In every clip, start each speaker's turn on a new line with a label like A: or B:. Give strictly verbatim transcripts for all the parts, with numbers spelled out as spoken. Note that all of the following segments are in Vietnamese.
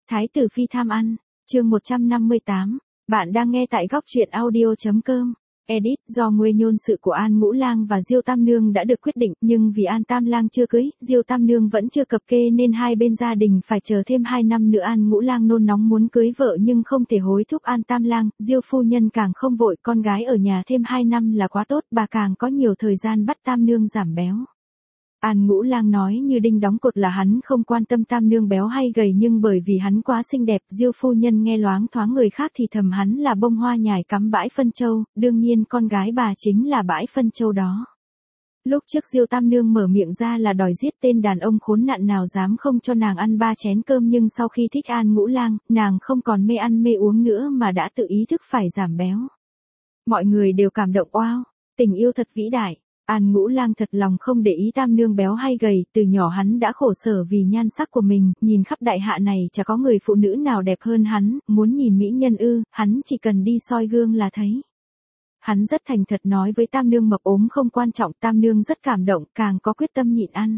A: Thái tử phi tham ăn, chương một trăm năm mươi tám. Bạn đang nghe tại góc truyện audio.com. Edit, do nguê nhôn sự của An Ngũ Lang và Diêu Tam Nương đã được quyết định, nhưng vì An Tam Lang chưa cưới, Diêu Tam Nương vẫn chưa cập kê nên hai bên gia đình phải chờ thêm hai năm nữa. An Ngũ Lang nôn nóng muốn cưới vợ nhưng không thể hối thúc An Tam Lang, Diêu phu nhân càng không vội, con gái ở nhà thêm hai năm là quá tốt, bà càng có nhiều thời gian bắt Tam Nương giảm béo. An Ngũ Lang nói như đinh đóng cột là hắn không quan tâm Tam Nương béo hay gầy, nhưng bởi vì hắn quá xinh đẹp, Diêu phu nhân nghe loáng thoáng người khác thì thầm hắn là bông hoa nhài cắm bãi phân châu, đương nhiên con gái bà chính là bãi phân châu đó. Lúc trước Diêu Tam Nương mở miệng ra là đòi giết tên đàn ông khốn nạn nào dám không cho nàng ăn ba chén cơm, nhưng sau khi thích An Ngũ Lang, nàng không còn mê ăn mê uống nữa mà đã tự ý thức phải giảm béo. Mọi người đều cảm động, oao, tình yêu thật vĩ đại. An Ngũ Lang thật lòng không để ý Tam Nương béo hay gầy, từ nhỏ hắn đã khổ sở vì nhan sắc của mình, nhìn khắp đại hạ này chả có người phụ nữ nào đẹp hơn hắn, muốn nhìn mỹ nhân ư, hắn chỉ cần đi soi gương là thấy. Hắn rất thành thật nói với Tam Nương mập ốm không quan trọng, Tam Nương rất cảm động, càng có quyết tâm nhịn ăn.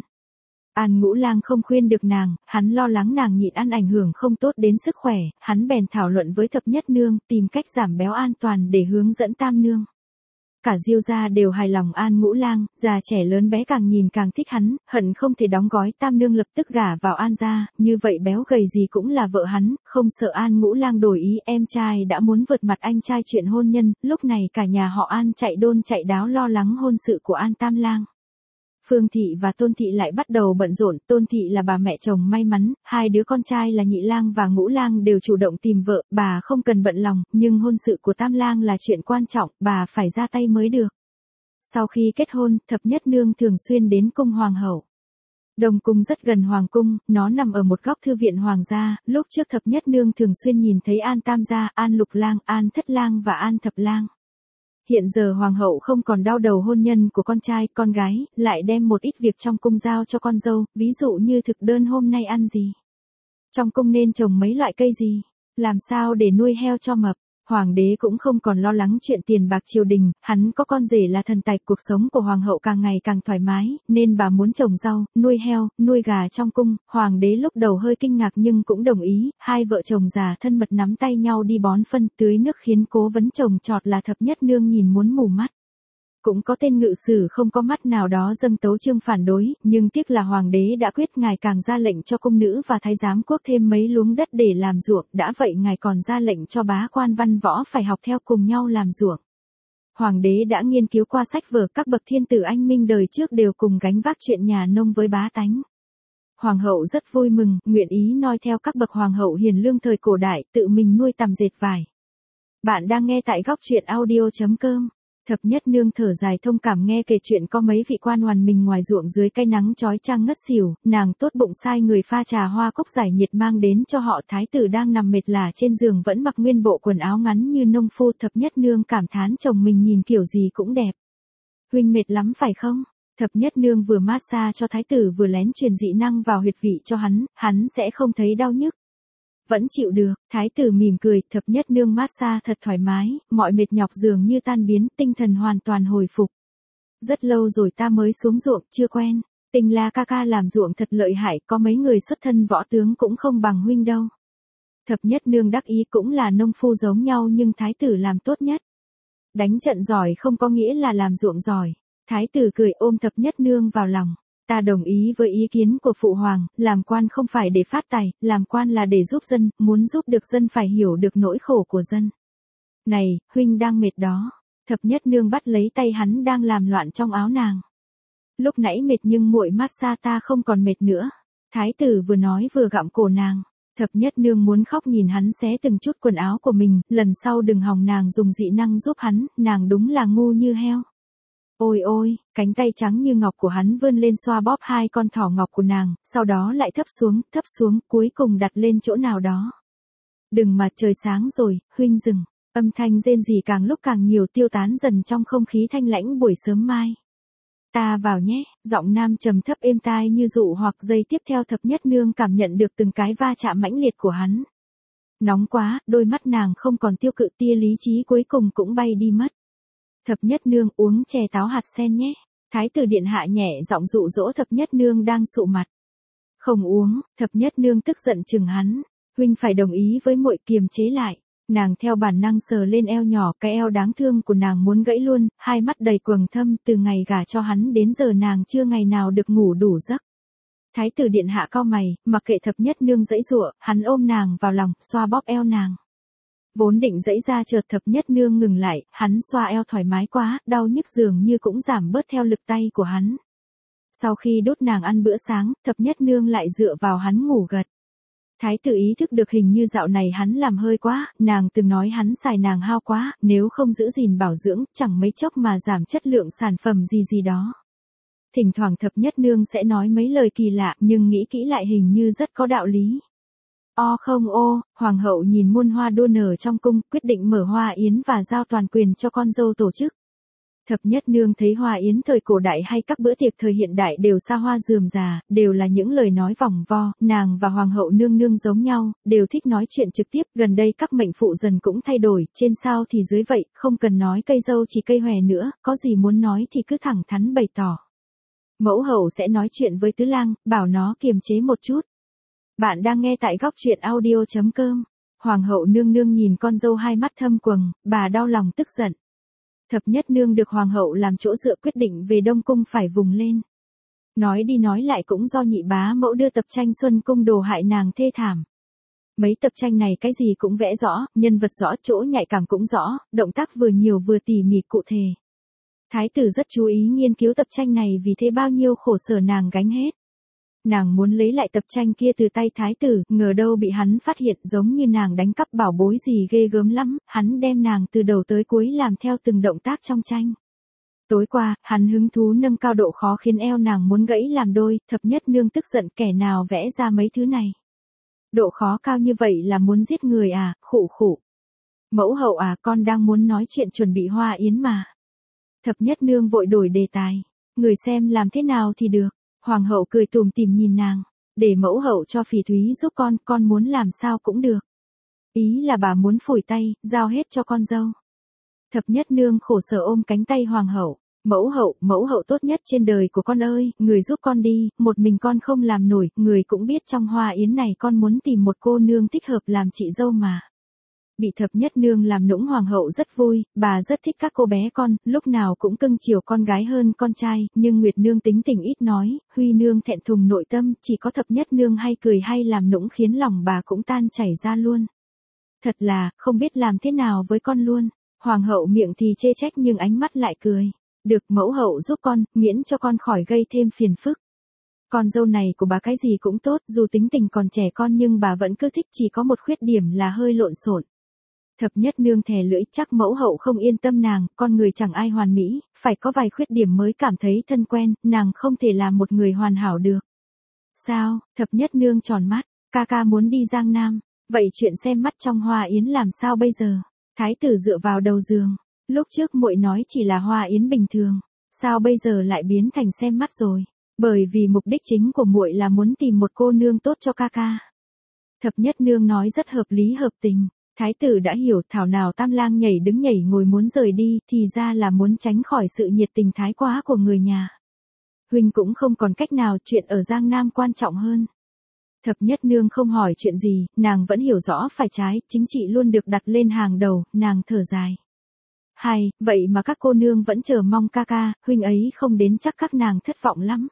A: An Ngũ Lang không khuyên được nàng, hắn lo lắng nàng nhịn ăn ảnh hưởng không tốt đến sức khỏe, hắn bèn thảo luận với Thập Nhất Nương, tìm cách giảm béo an toàn để hướng dẫn Tam Nương. Cả Diêu gia đều hài lòng An Ngũ Lang, già trẻ lớn bé càng nhìn càng thích hắn, hận không thể đóng gói Tam Nương lập tức gả vào An gia, như vậy béo gầy gì cũng là vợ hắn, không sợ An Ngũ Lang đổi ý. Em trai đã muốn vượt mặt anh trai chuyện hôn nhân, lúc này cả nhà họ An chạy đôn chạy đáo lo lắng hôn sự của An Tam Lang. Phương Thị và Tôn Thị lại bắt đầu bận rộn. Tôn Thị là bà mẹ chồng may mắn, hai đứa con trai là Nhị Lang và Ngũ Lang đều chủ động tìm vợ, bà không cần bận lòng, nhưng hôn sự của Tam Lang là chuyện quan trọng, bà phải ra tay mới được. Sau khi kết hôn, Thập Nhất Nương thường xuyên đến cung hoàng hậu. Đông cung rất gần hoàng cung, nó nằm ở một góc thư viện hoàng gia, lúc trước Thập Nhất Nương thường xuyên nhìn thấy An Tam gia, An Lục Lang, An Thất Lang và An Thập Lang. Hiện giờ hoàng hậu không còn đau đầu hôn nhân của con trai, con gái, lại đem một ít việc trong cung giao cho con dâu, ví dụ như thực đơn hôm nay ăn gì, trong cung nên trồng mấy loại cây gì, làm sao để nuôi heo cho mập. Hoàng đế cũng không còn lo lắng chuyện tiền bạc triều đình, hắn có con rể là thần tài, cuộc sống của hoàng hậu càng ngày càng thoải mái, nên bà muốn trồng rau, nuôi heo, nuôi gà trong cung. Hoàng đế lúc đầu hơi kinh ngạc nhưng cũng đồng ý, hai vợ chồng già thân mật nắm tay nhau đi bón phân, tưới nước, khiến cố vấn trồng trọt là Thập Nhất Nương nhìn muốn mù mắt. Cũng có tên ngự sử không có mắt nào đó dâng tấu chương phản đối, nhưng tiếc là hoàng đế đã quyết, ngài càng ra lệnh cho cung nữ và thái giám quốc thêm mấy luống đất để làm ruộng, đã vậy ngài còn ra lệnh cho bá quan văn võ phải học theo cùng nhau làm ruộng. Hoàng đế đã nghiên cứu qua sách vở, các bậc thiên tử anh minh đời trước đều cùng gánh vác chuyện nhà nông với bá tánh. Hoàng hậu rất vui mừng, nguyện ý noi theo các bậc hoàng hậu hiền lương thời cổ đại, tự mình nuôi tằm dệt vải. Bạn đang nghe tại góc truyện audio.com. Thập Nhất Nương thở dài thông cảm nghe kể chuyện có mấy vị quan hoàn mình ngoài ruộng dưới cây nắng chói chang ngất xỉu, nàng tốt bụng sai người pha trà hoa cúc giải nhiệt mang đến cho họ. Thái tử đang nằm mệt lả trên giường vẫn mặc nguyên bộ quần áo ngắn như nông phu. Thập Nhất Nương cảm thán chồng mình nhìn kiểu gì cũng đẹp. Huynh mệt lắm phải không? Thập Nhất Nương vừa massage cho thái tử vừa lén truyền dị năng vào huyệt vị cho hắn, hắn sẽ không thấy đau nhức. Vẫn chịu được, thái tử mỉm cười. Thập Nhất Nương massage thật thoải mái, mọi mệt nhọc dường như tan biến, tinh thần hoàn toàn hồi phục. Rất lâu rồi ta mới xuống ruộng, chưa quen. Tình La ca ca làm ruộng thật lợi hại, có mấy người xuất thân võ tướng cũng không bằng huynh đâu. Thập Nhất Nương đắc ý, cũng là nông phu giống nhau nhưng thái tử làm tốt nhất. Đánh trận giỏi không có nghĩa là làm ruộng giỏi. Thái tử cười ôm Thập Nhất Nương vào lòng. Ta đồng ý với ý kiến của phụ hoàng, làm quan không phải để phát tài, làm quan là để giúp dân, muốn giúp được dân phải hiểu được nỗi khổ của dân. Này, huynh đang mệt đó. Thập Nhất Nương bắt lấy tay hắn đang làm loạn trong áo nàng. Lúc nãy mệt nhưng muội massage ta không còn mệt nữa. Thái tử vừa nói vừa gặm cổ nàng. Thập Nhất Nương muốn khóc nhìn hắn xé từng chút quần áo của mình, lần sau đừng hòng nàng dùng dị năng giúp hắn, nàng đúng là ngu như heo. Ôi ôi, cánh tay trắng như ngọc của hắn vươn lên xoa bóp hai con thỏ ngọc của nàng, sau đó lại thấp xuống, thấp xuống, cuối cùng đặt lên chỗ nào đó. Đừng mà trời sáng rồi, huynh dừng. Âm thanh rên rỉ càng lúc càng nhiều, tiêu tán dần trong không khí thanh lãnh buổi sớm mai. Ta vào nhé, giọng nam trầm thấp êm tai như dụ hoặc. Giây tiếp theo Thập Nhất Nương cảm nhận được từng cái va chạm mãnh liệt của hắn. Nóng quá, đôi mắt nàng không còn tiêu cự, tia lý trí cuối cùng cũng bay đi mất. Thập Nhất Nương uống chè táo hạt sen nhé. Thái tử điện hạ nhẹ giọng dụ dỗ Thập Nhất Nương đang sụ mặt. Không uống. Thập Nhất Nương tức giận chừng hắn. Huynh phải đồng ý với muội, kiềm chế lại. Nàng theo bản năng sờ lên eo nhỏ, cái eo đáng thương của nàng muốn gãy luôn, hai mắt đầy quầng thâm, từ ngày gả cho hắn đến giờ nàng chưa ngày nào được ngủ đủ giấc. Thái tử điện hạ cau mày, mặc kệ thập nhất nương giãy giụa, hắn ôm nàng vào lòng, xoa bóp eo nàng. Vốn định giãy ra chợt thập nhất nương ngừng lại, hắn xoa eo thoải mái quá, đau nhức dường như cũng giảm bớt theo lực tay của hắn. Sau khi đốt nàng ăn bữa sáng, thập nhất nương lại dựa vào hắn ngủ gật. Thái tử ý thức được hình như dạo này hắn làm hơi quá, nàng từng nói hắn xài nàng hao quá, nếu không giữ gìn bảo dưỡng, chẳng mấy chốc mà giảm chất lượng sản phẩm gì gì đó. Thỉnh thoảng thập nhất nương sẽ nói mấy lời kỳ lạ, nhưng nghĩ kỹ lại hình như rất có đạo lý. O không ô, hoàng hậu nhìn muôn hoa đua nở trong cung, quyết định mở hoa yến và giao toàn quyền cho con dâu tổ chức. Thập nhất nương thấy hoa yến thời cổ đại hay các bữa tiệc thời hiện đại đều xa hoa rườm rà, đều là những lời nói vòng vo, nàng và hoàng hậu nương nương giống nhau, đều thích nói chuyện trực tiếp, gần đây các mệnh phụ dần cũng thay đổi, trên sao thì dưới vậy, không cần nói cây dâu chỉ cây hòe nữa, có gì muốn nói thì cứ thẳng thắn bày tỏ. Mẫu hậu sẽ nói chuyện với tứ lang, bảo nó kiềm chế một chút. Bạn đang nghe tại góc truyện audio chấm com. Hoàng hậu nương nương nhìn con dâu hai mắt thâm quầng, bà đau lòng tức giận. Thập nhất nương được hoàng hậu làm chỗ dựa quyết định về Đông Cung phải vùng lên. Nói đi nói lại cũng do nhị bá mẫu đưa tập tranh Xuân Cung đồ hại nàng thê thảm. Mấy tập tranh này cái gì cũng vẽ rõ, nhân vật rõ, chỗ nhạy cảm cũng rõ, động tác vừa nhiều vừa tỉ mỉ cụ thể. Thái tử rất chú ý nghiên cứu tập tranh này vì thế bao nhiêu khổ sở nàng gánh hết. Nàng muốn lấy lại tập tranh kia từ tay thái tử, ngờ đâu bị hắn phát hiện giống như nàng đánh cắp bảo bối gì ghê gớm lắm, hắn đem nàng từ đầu tới cuối làm theo từng động tác trong tranh. Tối qua, hắn hứng thú nâng cao độ khó khiến eo nàng muốn gãy làm đôi, thập nhất nương tức giận kẻ nào vẽ ra mấy thứ này. Độ khó cao như vậy là muốn giết người à, khụ khụ. Mẫu hậu à, con đang muốn nói chuyện chuẩn bị hoa yến mà. Thập nhất nương vội đổi đề tài. Người xem làm thế nào thì được. Hoàng hậu cười tủm tỉm nhìn nàng. Để mẫu hậu cho phỉ thúy giúp con, con muốn làm sao cũng được. Ý là bà muốn phủi tay, giao hết cho con dâu. Thập nhất nương khổ sở ôm cánh tay hoàng hậu. Mẫu hậu, mẫu hậu tốt nhất trên đời của con ơi, người giúp con đi, một mình con không làm nổi, người cũng biết trong hoa yến này con muốn tìm một cô nương thích hợp làm chị dâu mà. Bị thập nhất nương làm nũng hoàng hậu rất vui, bà rất thích các cô bé con, lúc nào cũng cưng chiều con gái hơn con trai, nhưng Nguyệt nương tính tình ít nói, Huy nương thẹn thùng nội tâm, chỉ có thập nhất nương hay cười hay làm nũng khiến lòng bà cũng tan chảy ra luôn. Thật là, không biết làm thế nào với con luôn. Hoàng hậu miệng thì chê trách nhưng ánh mắt lại cười. Được, mẫu hậu giúp con, miễn cho con khỏi gây thêm phiền phức. Con dâu này của bà cái gì cũng tốt, dù tính tình còn trẻ con nhưng bà vẫn cứ thích, chỉ có một khuyết điểm là hơi lộn xộn. Thập nhất nương thè lưỡi, chắc mẫu hậu không yên tâm nàng, con người chẳng ai hoàn mỹ, phải có vài khuyết điểm mới cảm thấy thân quen, nàng không thể là một người hoàn hảo được. Sao? Thập nhất nương tròn mắt, ca ca muốn đi Giang Nam, vậy chuyện xem mắt trong hoa yến làm sao bây giờ? Thái tử dựa vào đầu giường, lúc trước muội nói chỉ là hoa yến bình thường, sao bây giờ lại biến thành xem mắt rồi? Bởi vì mục đích chính của muội là muốn tìm một cô nương tốt cho ca ca. Thập nhất nương nói rất hợp lý hợp tình. Thái tử đã hiểu, thảo nào Tam Lang nhảy đứng nhảy ngồi muốn rời đi, thì ra là muốn tránh khỏi sự nhiệt tình thái quá của người nhà. Huynh cũng không còn cách nào, chuyện ở Giang Nam quan trọng hơn. Thập nhất nương không hỏi chuyện gì, nàng vẫn hiểu rõ phải trái, chính trị luôn được đặt lên hàng đầu, nàng thở dài. Hay, vậy mà các cô nương vẫn chờ mong ca ca, huynh ấy không đến chắc các nàng thất vọng lắm.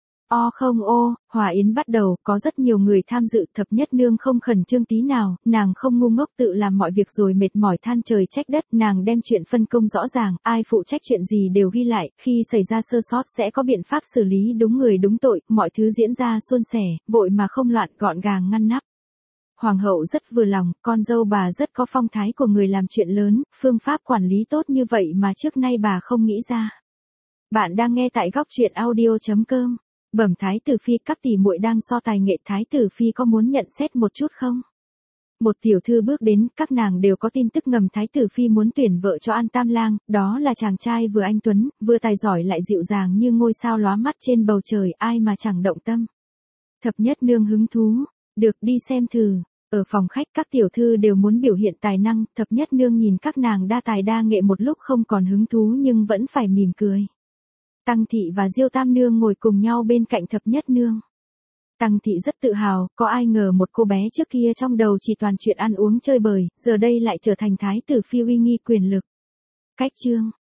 A: O không ô, hòa yến bắt đầu, có rất nhiều người tham dự, thập nhất nương không khẩn trương tí nào, nàng không ngu ngốc tự làm mọi việc rồi mệt mỏi than trời trách đất, nàng đem chuyện phân công rõ ràng, ai phụ trách chuyện gì đều ghi lại, khi xảy ra sơ sót sẽ có biện pháp xử lý đúng người đúng tội, mọi thứ diễn ra suôn sẻ, vội mà không loạn, gọn gàng ngăn nắp. Hoàng hậu rất vừa lòng, con dâu bà rất có phong thái của người làm chuyện lớn, phương pháp quản lý tốt như vậy mà trước nay bà không nghĩ ra. Bạn đang nghe tại góc truyện audio chấm com. Bẩm thái tử phi, các tỷ muội đang so tài nghệ, thái tử phi có muốn nhận xét một chút không? Một tiểu thư bước đến, các nàng đều có tin tức ngầm thái tử phi muốn tuyển vợ cho An Tam Lang, đó là chàng trai vừa anh tuấn, vừa tài giỏi lại dịu dàng như ngôi sao lóa mắt trên bầu trời, ai mà chẳng động tâm. Thập nhất nương hứng thú, được đi xem thử. Ở phòng khách các tiểu thư đều muốn biểu hiện tài năng, thập nhất nương nhìn các nàng đa tài đa nghệ một lúc không còn hứng thú nhưng vẫn phải mỉm cười. Tăng thị và Diêu Tam nương ngồi cùng nhau bên cạnh thập nhất nương. Tăng Thị rất tự hào, có ai ngờ một cô bé trước kia trong đầu chỉ toàn chuyện ăn uống chơi bời, giờ đây lại trở thành thái tử phi uy nghi quyền lực. Cách chương